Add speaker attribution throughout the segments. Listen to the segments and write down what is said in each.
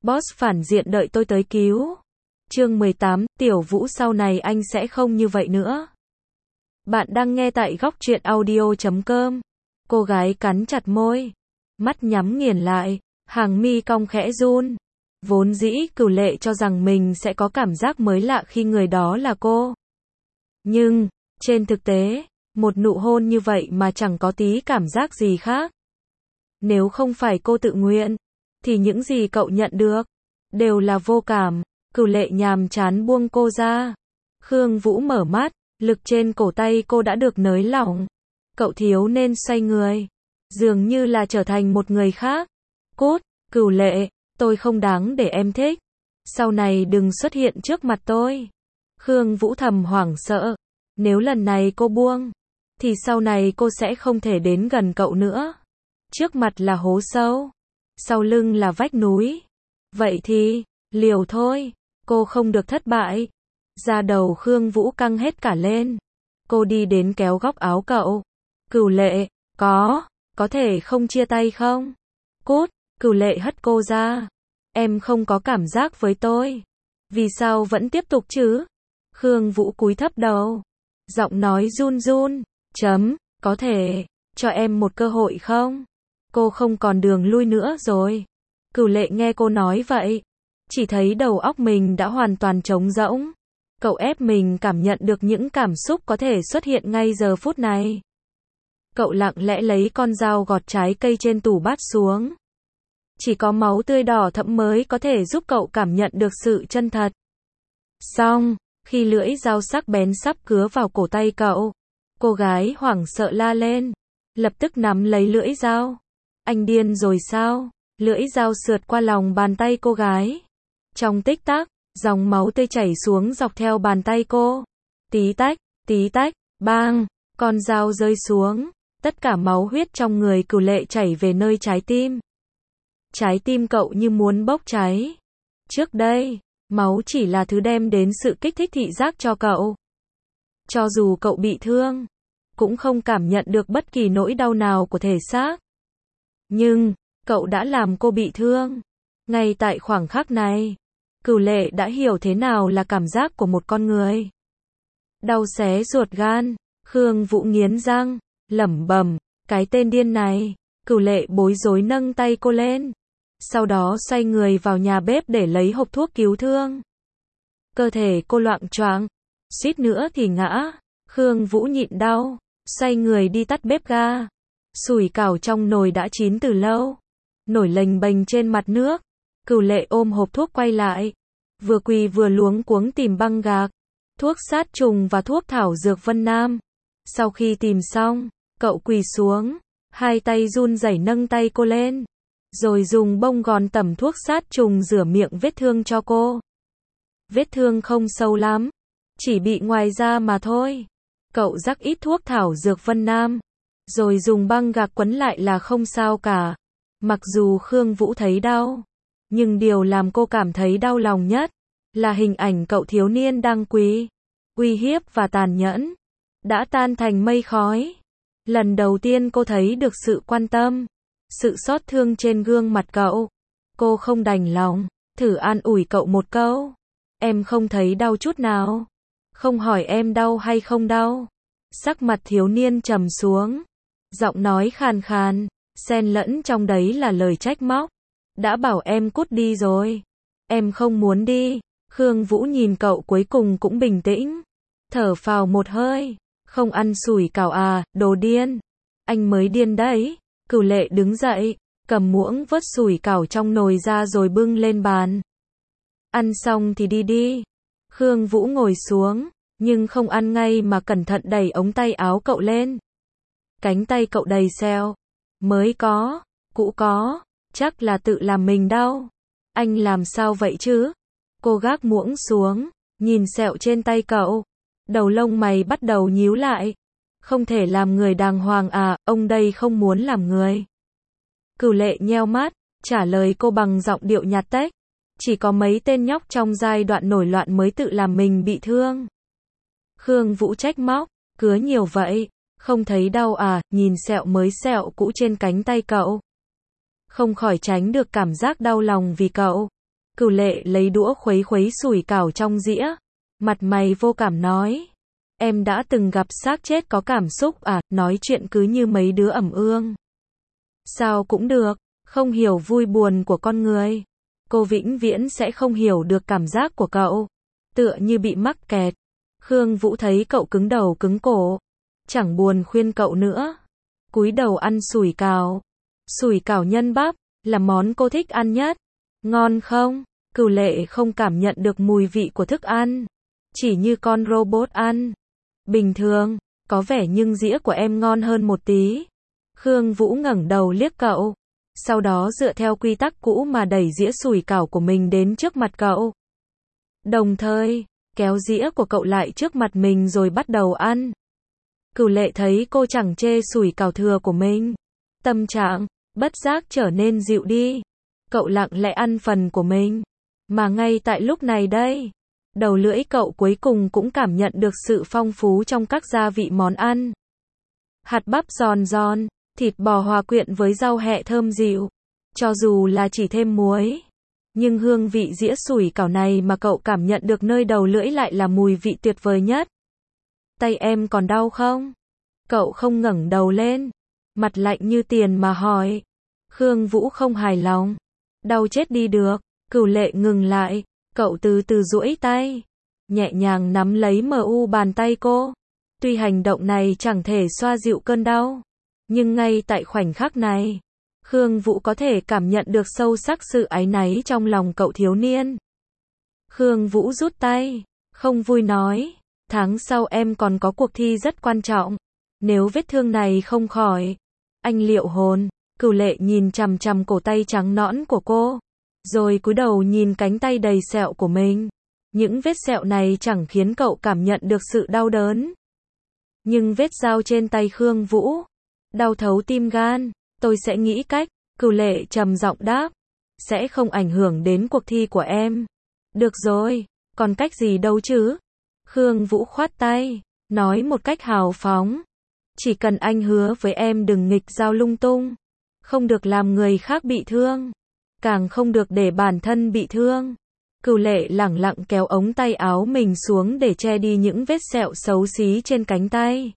Speaker 1: Boss phản diện đợi tôi tới cứu. Chương 18, Tiểu Vũ sau này anh sẽ không như vậy nữa. Bạn đang nghe tại góc truyện audio.com. Cô gái cắn chặt môi, mắt nhắm nghiền lại, hàng mi cong khẽ run. Vốn dĩ Cửu Lệ cho rằng mình sẽ có cảm giác mới lạ khi người đó là cô. Nhưng, trên thực tế, một nụ hôn như vậy mà chẳng có tí cảm giác gì khác. Nếu không phải cô tự nguyện, thì những gì cậu nhận được đều là vô cảm. Cửu Lệ nhàm chán buông cô ra. Khương Vũ mở mắt, lực trên cổ tay cô đã được nới lỏng. Cậu thiếu nên xoay người, dường như là trở thành một người khác. Cút, Cửu Lệ, tôi không đáng để em thích. Sau này đừng xuất hiện trước mặt tôi. Khương Vũ thầm hoảng sợ. Nếu lần này cô buông, thì sau này cô sẽ không thể đến gần cậu nữa. Trước mặt là hố sâu, sau lưng là vách núi. Vậy thì, liều thôi, cô không được thất bại. Da đầu Khương Vũ căng hết cả lên. Cô đi đến kéo góc áo cậu. Cửu Lệ, có thể không chia tay không? Cút, Cửu Lệ hất cô ra. Em không có cảm giác với tôi. Vì sao vẫn tiếp tục chứ? Khương Vũ cúi thấp đầu. Giọng nói run run. Có thể, cho em một cơ hội không? Cô không còn đường lui nữa rồi. Cửu Lệ nghe cô nói vậy, chỉ thấy đầu óc mình đã hoàn toàn trống rỗng. Cậu ép mình cảm nhận được những cảm xúc có thể xuất hiện ngay giờ phút này. Cậu lặng lẽ lấy con dao gọt trái cây trên tủ bát xuống. Chỉ có máu tươi đỏ thẫm mới có thể giúp cậu cảm nhận được sự chân thật. Xong, khi lưỡi dao sắc bén sắp cứa vào cổ tay cậu, cô gái hoảng sợ la lên, lập tức nắm lấy lưỡi dao. Anh điên rồi sao? Lưỡi dao sượt qua lòng bàn tay cô gái. Trong tích tắc, dòng máu tươi chảy xuống dọc theo bàn tay cô. Tí tách, bang, con dao rơi xuống. Tất cả máu huyết trong người Cửu Lệ chảy về nơi trái tim. Trái tim cậu như muốn bốc cháy. Trước đây, máu chỉ là thứ đem đến sự kích thích thị giác cho cậu. Cho dù cậu bị thương, cũng không cảm nhận được bất kỳ nỗi đau nào của thể xác. Nhưng, cậu đã làm cô bị thương. Ngay tại khoảnh khắc này, Cửu Lệ đã hiểu thế nào là cảm giác của một con người. Đau xé ruột gan, Khương Vũ nghiến răng, lẩm bẩm, cái tên điên này. Cửu Lệ bối rối nâng tay cô lên. Sau đó xoay người vào nhà bếp để lấy hộp thuốc cứu thương. Cơ thể cô loạng choạng, suýt nữa thì ngã. Khương Vũ nhịn đau, xoay người đi tắt bếp ga. Sủi cảo trong nồi đã chín từ lâu, nổi lềnh bềnh trên mặt nước. Cửu Lệ ôm hộp thuốc quay lại, vừa quỳ vừa luống cuống tìm băng gạc, thuốc sát trùng và thuốc thảo dược Vân Nam. Sau khi tìm xong, cậu quỳ xuống, hai tay run rẩy nâng tay cô lên, rồi dùng bông gòn tẩm thuốc sát trùng rửa miệng vết thương cho cô. Vết thương không sâu lắm, chỉ bị ngoài da mà thôi. Cậu rắc ít thuốc thảo dược Vân Nam, rồi dùng băng gạc quấn lại là không sao cả. Mặc dù Khương Vũ thấy đau, nhưng điều làm cô cảm thấy đau lòng nhất là hình ảnh cậu thiếu niên đang quỳ, uy hiếp và tàn nhẫn, đã tan thành mây khói. Lần đầu tiên cô thấy được sự quan tâm, sự xót thương trên gương mặt cậu. Cô không đành lòng, thử an ủi cậu một câu. Em không thấy đau chút nào. Không hỏi em đau hay không đau. Sắc mặt thiếu niên trầm xuống, giọng nói khàn khàn, xen lẫn trong đấy là lời trách móc. Đã bảo em cút đi rồi. Em không muốn đi. Khương Vũ nhìn cậu cuối cùng cũng bình tĩnh, thở phào một hơi. Không ăn sủi cảo à, đồ điên. Anh mới điên đấy. Cửu Lệ đứng dậy, cầm muỗng vớt sủi cảo trong nồi ra rồi bưng lên bàn. Ăn xong thì đi đi. Khương Vũ ngồi xuống, nhưng không ăn ngay mà cẩn thận đẩy ống tay áo cậu lên. Cánh tay cậu đầy sẹo. Mới có, cũ có, chắc là tự làm mình đau. Anh làm sao vậy chứ? Cô gác muỗng xuống, nhìn sẹo trên tay cậu. Đầu lông mày bắt đầu nhíu lại. Không thể làm người đàng hoàng à, ông đây không muốn làm người. Cửu Lệ nheo mắt, trả lời cô bằng giọng điệu nhạt tách. Chỉ có mấy tên nhóc trong giai đoạn nổi loạn mới tự làm mình bị thương. Khương Vũ trách móc, cứa nhiều vậy, không thấy đau à, nhìn sẹo mới sẹo cũ trên cánh tay cậu. Không khỏi tránh được cảm giác đau lòng vì cậu. Cửu Lệ lấy đũa khuấy khuấy sủi cảo trong dĩa, mặt mày vô cảm nói. Em đã từng gặp xác chết có cảm xúc à, nói chuyện cứ như mấy đứa ẩm ương. Sao cũng được, không hiểu vui buồn của con người. Cô vĩnh viễn sẽ không hiểu được cảm giác của cậu. Tựa như bị mắc kẹt. Khương Vũ thấy cậu cứng đầu cứng cổ. Chẳng buồn khuyên cậu nữa. Cúi đầu ăn sủi cảo. Sủi cảo nhân bắp, là món cô thích ăn nhất. Ngon không? Cửu Lệ không cảm nhận được mùi vị của thức ăn. Chỉ như con robot ăn. Bình thường, có vẻ nhưng dĩa của em ngon hơn một tí. Khương Vũ ngẩng đầu liếc cậu. Sau đó dựa theo quy tắc cũ mà đẩy dĩa sủi cảo của mình đến trước mặt cậu. Đồng thời, kéo dĩa của cậu lại trước mặt mình rồi bắt đầu ăn. Cửu Lệ thấy cô chẳng chê sủi cảo thừa của mình. Tâm trạng, bất giác trở nên dịu đi. Cậu lặng lẽ ăn phần của mình. Mà ngay tại lúc này đây, đầu lưỡi cậu cuối cùng cũng cảm nhận được sự phong phú trong các gia vị món ăn. Hạt bắp giòn giòn, thịt bò hòa quyện với rau hẹ thơm dịu. Cho dù là chỉ thêm muối, nhưng hương vị dĩa sủi cảo này mà cậu cảm nhận được nơi đầu lưỡi lại là mùi vị tuyệt vời nhất. Tay em còn đau không? Cậu không ngẩng đầu lên, mặt lạnh như tiền mà hỏi. Khương Vũ không hài lòng. Đau chết đi được. Cửu Lệ ngừng lại, cậu từ từ duỗi tay, nhẹ nhàng nắm lấy bàn tay cô. Tuy hành động này chẳng thể xoa dịu cơn đau, nhưng ngay tại khoảnh khắc này, Khương Vũ có thể cảm nhận được sâu sắc sự áy náy trong lòng cậu thiếu niên. Khương Vũ rút tay, không vui nói, tháng sau em còn có cuộc thi rất quan trọng. Nếu vết thương này không khỏi, anh liệu hồn. Cửu Lệ nhìn chằm chằm cổ tay trắng nõn của cô, rồi cúi đầu nhìn cánh tay đầy sẹo của mình. Những vết sẹo này chẳng khiến cậu cảm nhận được sự đau đớn. Nhưng vết dao trên tay Khương Vũ, đau thấu tim gan. Tôi sẽ nghĩ cách, Cửu Lệ trầm giọng đáp. Sẽ không ảnh hưởng đến cuộc thi của em. Được rồi, còn cách gì đâu chứ? Khương Vũ khoát tay, nói một cách hào phóng. Chỉ cần anh hứa với em đừng nghịch dao lung tung. Không được làm người khác bị thương. Càng không được để bản thân bị thương. Cửu Lệ lẳng lặng kéo ống tay áo mình xuống để che đi những vết sẹo xấu xí trên cánh tay.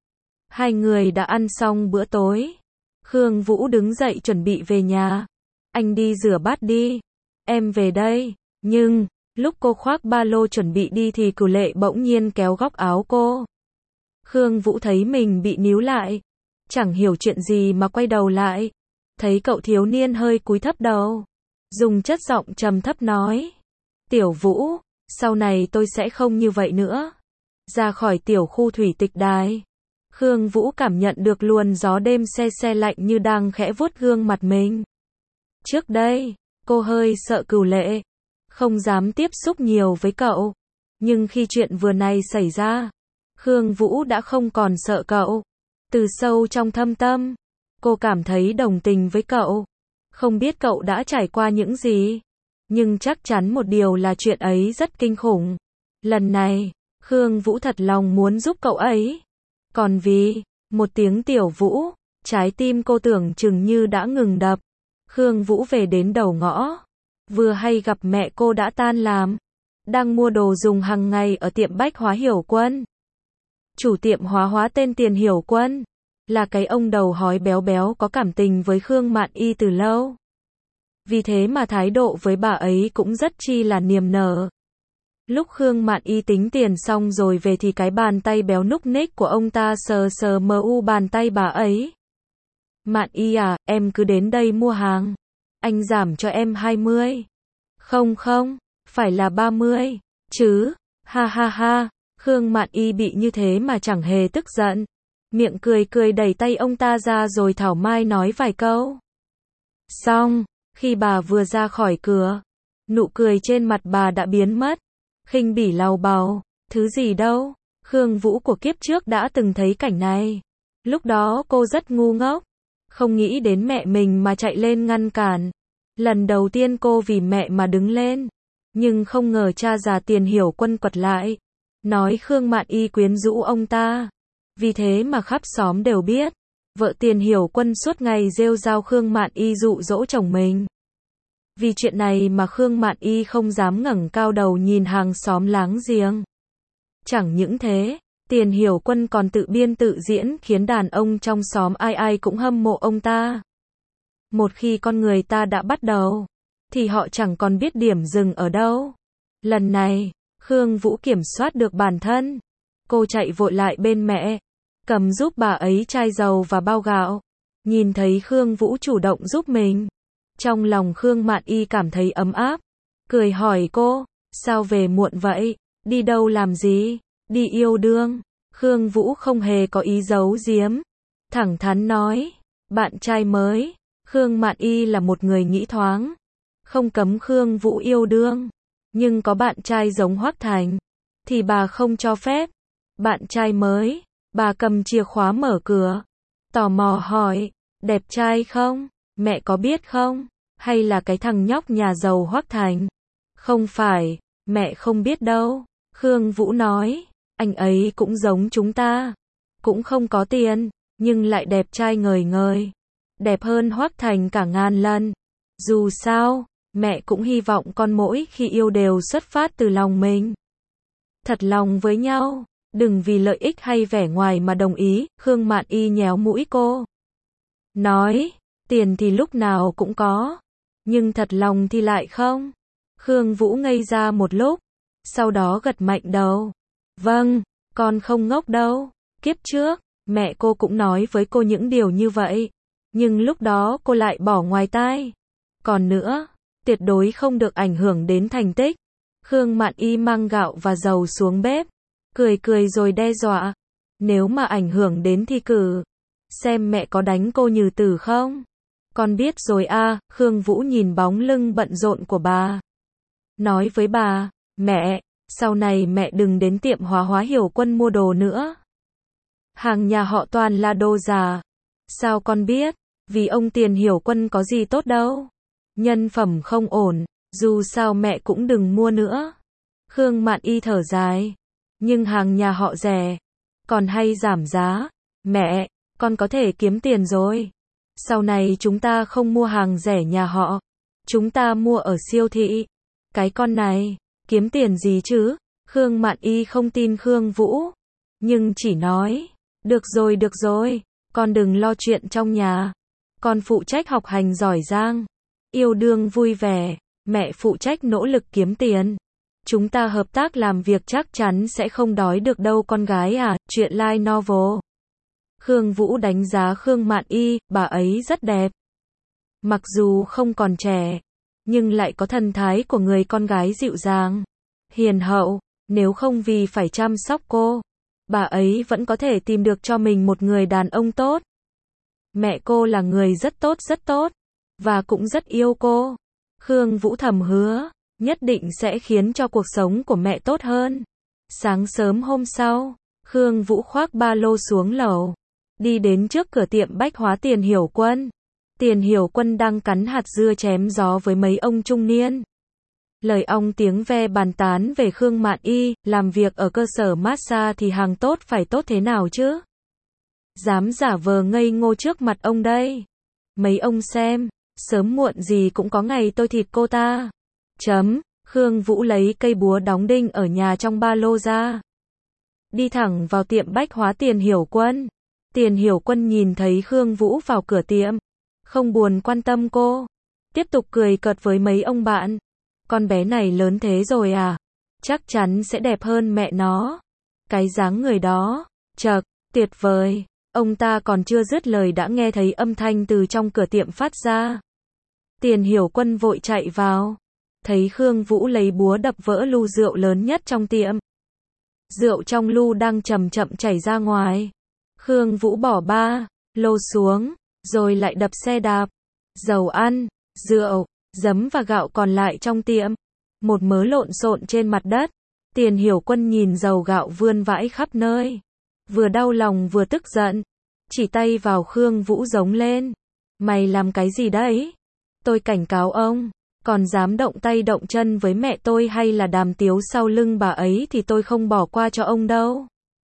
Speaker 1: Hai người đã ăn xong bữa tối. Khương Vũ đứng dậy chuẩn bị về nhà. Anh đi rửa bát đi. Em về đây. Nhưng, lúc cô khoác ba lô chuẩn bị đi thì Cửu Lệ bỗng nhiên kéo góc áo cô. Khương Vũ thấy mình bị níu lại. Chẳng hiểu chuyện gì mà quay đầu lại. Thấy cậu thiếu niên hơi cúi thấp đầu. Dùng chất giọng trầm thấp nói. Tiểu Vũ, sau này tôi sẽ không như vậy nữa. Ra khỏi tiểu khu thủy tịch đài. Khương Vũ cảm nhận được luồng gió đêm se se lạnh như đang khẽ vuốt gương mặt mình. Trước đây, cô hơi sợ Cửu Lệ. Không dám tiếp xúc nhiều với cậu. Nhưng khi chuyện vừa này xảy ra, Khương Vũ đã không còn sợ cậu. Từ sâu trong thâm tâm, cô cảm thấy đồng tình với cậu. Không biết cậu đã trải qua những gì, nhưng chắc chắn một điều là chuyện ấy rất kinh khủng. Lần này, Khương Vũ thật lòng muốn giúp cậu ấy. Còn vì một tiếng Tiểu Vũ, trái tim cô tưởng chừng như đã ngừng đập. Khương Vũ về đến đầu ngõ. Vừa hay gặp mẹ cô đã tan làm. Đang mua đồ dùng hàng ngày ở tiệm bách hóa Hiểu Quân. Chủ tiệm hóa tên Tiền Hiểu Quân. Là cái ông đầu hói béo béo có cảm tình với Khương Mạn Y từ lâu. Vì thế mà thái độ với bà ấy cũng rất chi là niềm nở. Lúc Khương Mạn Y tính tiền xong rồi về thì cái bàn tay béo núc ních của ông ta sờ sờ bàn tay bà ấy. Mạn Y à, em cứ đến đây mua hàng. Anh giảm cho em 20. Không, phải là 30, chứ. Ha ha ha, Khương Mạn Y bị như thế mà chẳng hề tức giận. Miệng cười cười đẩy tay ông ta ra rồi thảo mai nói vài câu. Xong, khi bà vừa ra khỏi cửa, nụ cười trên mặt bà đã biến mất. Khinh bỉ lầu bầu, thứ gì đâu. Khương Vũ của kiếp trước đã từng thấy cảnh này. Lúc đó cô rất ngu ngốc, không nghĩ đến mẹ mình mà chạy lên ngăn cản. Lần đầu tiên cô vì mẹ mà đứng lên, nhưng không ngờ cha già Tiền Hiểu Quân quật lại, nói Khương Mạn Y quyến rũ ông ta. Vì thế mà khắp xóm đều biết, vợ Tiền Hiểu Quân suốt ngày rêu rao Khương Mạn Y dụ dỗ chồng mình. Vì chuyện này mà Khương Mạn Y không dám ngẩng cao đầu nhìn hàng xóm láng giềng. Chẳng những thế, Tiền Hiểu Quân còn tự biên tự diễn khiến đàn ông trong xóm ai ai cũng hâm mộ ông ta. Một khi con người ta đã bắt đầu, thì họ chẳng còn biết điểm dừng ở đâu. Lần này, Khương Vũ kiểm soát được bản thân. Cô chạy vội lại bên mẹ, cầm giúp bà ấy chai dầu và bao gạo. Nhìn thấy Khương Vũ chủ động giúp mình, trong lòng Khương Mạn Y cảm thấy ấm áp, cười hỏi cô, sao về muộn vậy, đi đâu làm gì, đi yêu đương. Khương Vũ không hề có ý giấu giếm, thẳng thắn nói, bạn trai mới. Khương Mạn Y là một người nghĩ thoáng, không cấm Khương Vũ yêu đương, nhưng có bạn trai giống Hoắc Thành, thì bà không cho phép. Bạn trai mới, bà cầm chìa khóa mở cửa, tò mò hỏi, đẹp trai không, mẹ có biết không, hay là cái thằng nhóc nhà giàu Hoắc Thành? Không phải, mẹ không biết đâu. Khương Vũ nói, anh ấy cũng giống chúng ta, cũng không có tiền, nhưng lại đẹp trai ngời ngời, đẹp hơn Hoắc Thành cả ngàn lần. Dù sao, mẹ cũng hy vọng con mỗi khi yêu đều xuất phát từ lòng mình. Thật lòng với nhau, đừng vì lợi ích hay vẻ ngoài mà đồng ý. Khương Mạn Y nhéo mũi cô, nói, tiền thì lúc nào cũng có, nhưng thật lòng thì lại không. Khương Vũ ngây ra một lúc, sau đó gật mạnh đầu. Vâng, con không ngốc đâu. Kiếp trước, mẹ cô cũng nói với cô những điều như vậy, nhưng lúc đó cô lại bỏ ngoài tai. Còn nữa, tuyệt đối không được ảnh hưởng đến thành tích. Khương Mạn Y mang gạo và dầu xuống bếp, cười cười rồi đe dọa, nếu mà ảnh hưởng đến thi cử, xem mẹ có đánh cô như tử không. Con biết rồi à. Khương Vũ nhìn bóng lưng bận rộn của bà, nói với bà, mẹ, sau này mẹ đừng đến tiệm Hóa Hiểu Quân mua đồ nữa. Hàng nhà họ toàn là đồ giả. Sao con biết? Vì ông Tiền Hiểu Quân có gì tốt đâu. Nhân phẩm không ổn, dù sao mẹ cũng đừng mua nữa. Khương Mạn Y thở dài, nhưng hàng nhà họ rẻ, còn hay giảm giá. Mẹ, con có thể kiếm tiền rồi. Sau này chúng ta không mua hàng rẻ nhà họ, chúng ta mua ở siêu thị. Cái con này, kiếm tiền gì chứ? Khương Mạn Y không tin Khương Vũ, nhưng chỉ nói, được rồi, con đừng lo chuyện trong nhà. Con phụ trách học hành giỏi giang, yêu đương vui vẻ, mẹ phụ trách nỗ lực kiếm tiền. Chúng ta hợp tác làm việc chắc chắn sẽ không đói được đâu con gái à. Chuyện light novel. Khương Vũ đánh giá Khương Mạn Y, bà ấy rất đẹp. Mặc dù không còn trẻ, nhưng lại có thần thái của người con gái dịu dàng, hiền hậu. Nếu không vì phải chăm sóc cô, bà ấy vẫn có thể tìm được cho mình một người đàn ông tốt. Mẹ cô là người rất tốt, và cũng rất yêu cô. Khương Vũ thầm hứa, nhất định sẽ khiến cho cuộc sống của mẹ tốt hơn. Sáng sớm hôm sau, Khương Vũ khoác ba lô xuống lầu, đi đến trước cửa tiệm bách hóa Tiền Hiểu Quân. Tiền Hiểu Quân đang cắn hạt dưa chém gió với mấy ông trung niên. Lời ong tiếng ve bàn tán về Khương Mạn Y, làm việc ở cơ sở massage thì hàng tốt phải tốt thế nào chứ? Dám giả vờ ngây ngô trước mặt ông đây. Mấy ông xem, sớm muộn gì cũng có ngày tôi thịt cô ta. Khương Vũ lấy cây búa đóng đinh ở nhà trong ba lô ra, đi thẳng vào tiệm bách hóa Tiền Hiểu Quân. Tiền Hiểu Quân nhìn thấy Khương Vũ vào cửa tiệm, không buồn quan tâm cô, tiếp tục cười cợt với mấy ông bạn. Con bé này lớn thế rồi à? Chắc chắn sẽ đẹp hơn mẹ nó. Cái dáng người đó, chậc, tuyệt vời. Ông ta còn chưa dứt lời đã nghe thấy âm thanh từ trong cửa tiệm phát ra. Tiền Hiểu Quân vội chạy vào, thấy Khương Vũ lấy búa đập vỡ lu rượu lớn nhất trong tiệm. Rượu trong lu đang chậm chậm chảy ra ngoài. Khương Vũ bỏ ba lô xuống, rồi lại đập xe đạp. Dầu ăn, rượu, giấm và gạo còn lại trong tiệm, một mớ lộn xộn trên mặt đất. Tiền Hiểu Quân nhìn dầu gạo vươn vãi khắp nơi, vừa đau lòng vừa tức giận, chỉ tay vào Khương Vũ giống lên. Mày làm cái gì đấy? Tôi cảnh cáo ông, còn dám động tay động chân với mẹ tôi hay là đàm tiếu sau lưng bà ấy thì tôi không bỏ qua cho ông đâu.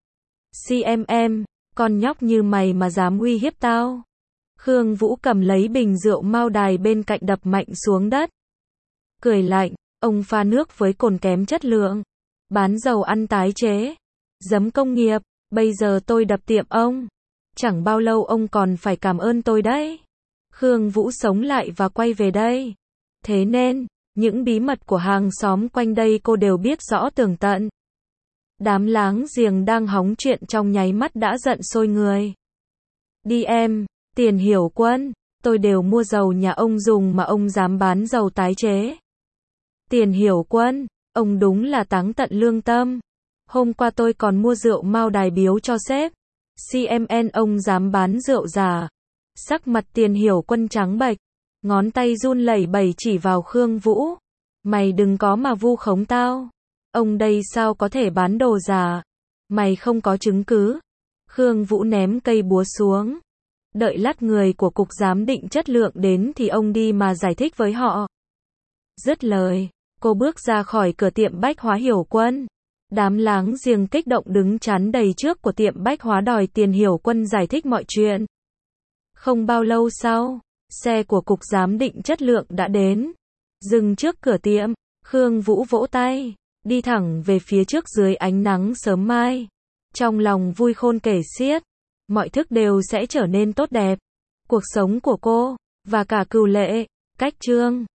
Speaker 1: CMM, con nhóc như mày mà dám uy hiếp tao. Khương Vũ cầm lấy bình rượu Mao Đài bên cạnh đập mạnh xuống đất. Cười lạnh, ông pha nước với cồn kém chất lượng. Bán dầu ăn tái chế. Giấm công nghiệp, bây giờ tôi đập tiệm ông. Chẳng bao lâu ông còn phải cảm ơn tôi đấy. Khương Vũ sống lại và quay về đây. Thế nên, những bí mật của hàng xóm quanh đây cô đều biết rõ tường tận. Đám láng giềng đang hóng chuyện trong nháy mắt đã giận sôi người. Đi em, Tiền Hiểu Quân, tôi đều mua dầu nhà ông dùng mà ông dám bán dầu tái chế. Tiền Hiểu Quân, ông đúng là táng tận lương tâm. Hôm qua tôi còn mua rượu Mao Đài biếu cho sếp. CMN ông dám bán rượu giả. Sắc mặt Tiền Hiểu Quân trắng bệch, ngón tay run lẩy bẩy chỉ vào Khương Vũ. Mày đừng có mà vu khống tao. Ông đây sao có thể bán đồ giả? Mày không có chứng cứ. Khương Vũ ném cây búa xuống. Đợi lát người của cục giám định chất lượng đến thì ông đi mà giải thích với họ. Dứt lời, cô bước ra khỏi cửa tiệm bách hóa Hiểu Quân. Đám láng giềng kích động đứng chắn đầy trước của tiệm bách hóa đòi Tiền Hiểu Quân giải thích mọi chuyện. Không bao lâu sau, xe của cục giám định chất lượng đã đến. Dừng trước cửa tiệm, Khương Vũ vỗ tay, đi thẳng về phía trước dưới ánh nắng sớm mai. Trong lòng vui khôn kể xiết, mọi thứ đều sẽ trở nên tốt đẹp. Cuộc sống của cô, và cả Cửu Lệ, Cách Trương.